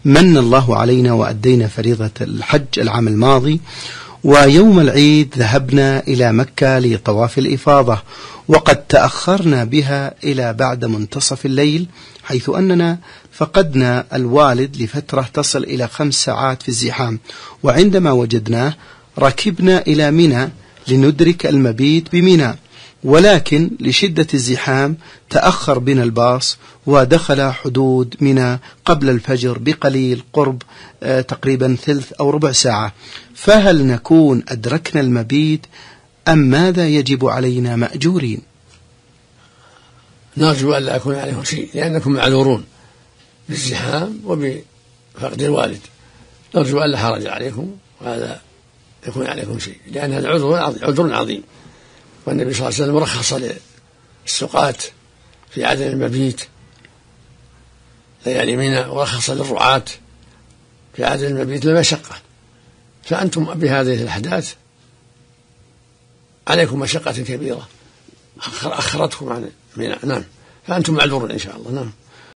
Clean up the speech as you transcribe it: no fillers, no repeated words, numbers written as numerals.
من الله علينا وأدينا فريضة الحج العام الماضي، ويوم العيد ذهبنا إلى مكة لطواف الإفاضة، وقد تأخرنا بها إلى بعد منتصف الليل، حيث أننا فقدنا الوالد لفترة تصل إلى 5 ساعات في الزحام. وعندما وجدناه ركبنا إلى منى لندرك المبيت بمنى، ولكن لشدة الزحام تأخر بنا الباص ودخل حدود منى قبل الفجر بقليل، قرب تقريبا ثلث أو ربع ساعة. فهل نكون أدركنا المبيت أم ماذا يجب علينا مأجورين؟ نرجو أن لا يكون عليكم شيء، لأنكم معذورون بالزحام وبفقد الوالد، نرجو أن لا حرج عليكم وهذا يكون عليكم شيء، لأن هذا عذر عظيم. والنبي صلى الله عليه وسلم رخص للسقاة في عدم المبيت ليالي منى، ورخص للرعاة في عدم المبيت للمشقة، فأنتم بهذه الأحداث عليكم مشقة كبيرة أخرتكم عن منى. نعم، فأنتم معذورون إن شاء الله. نعم.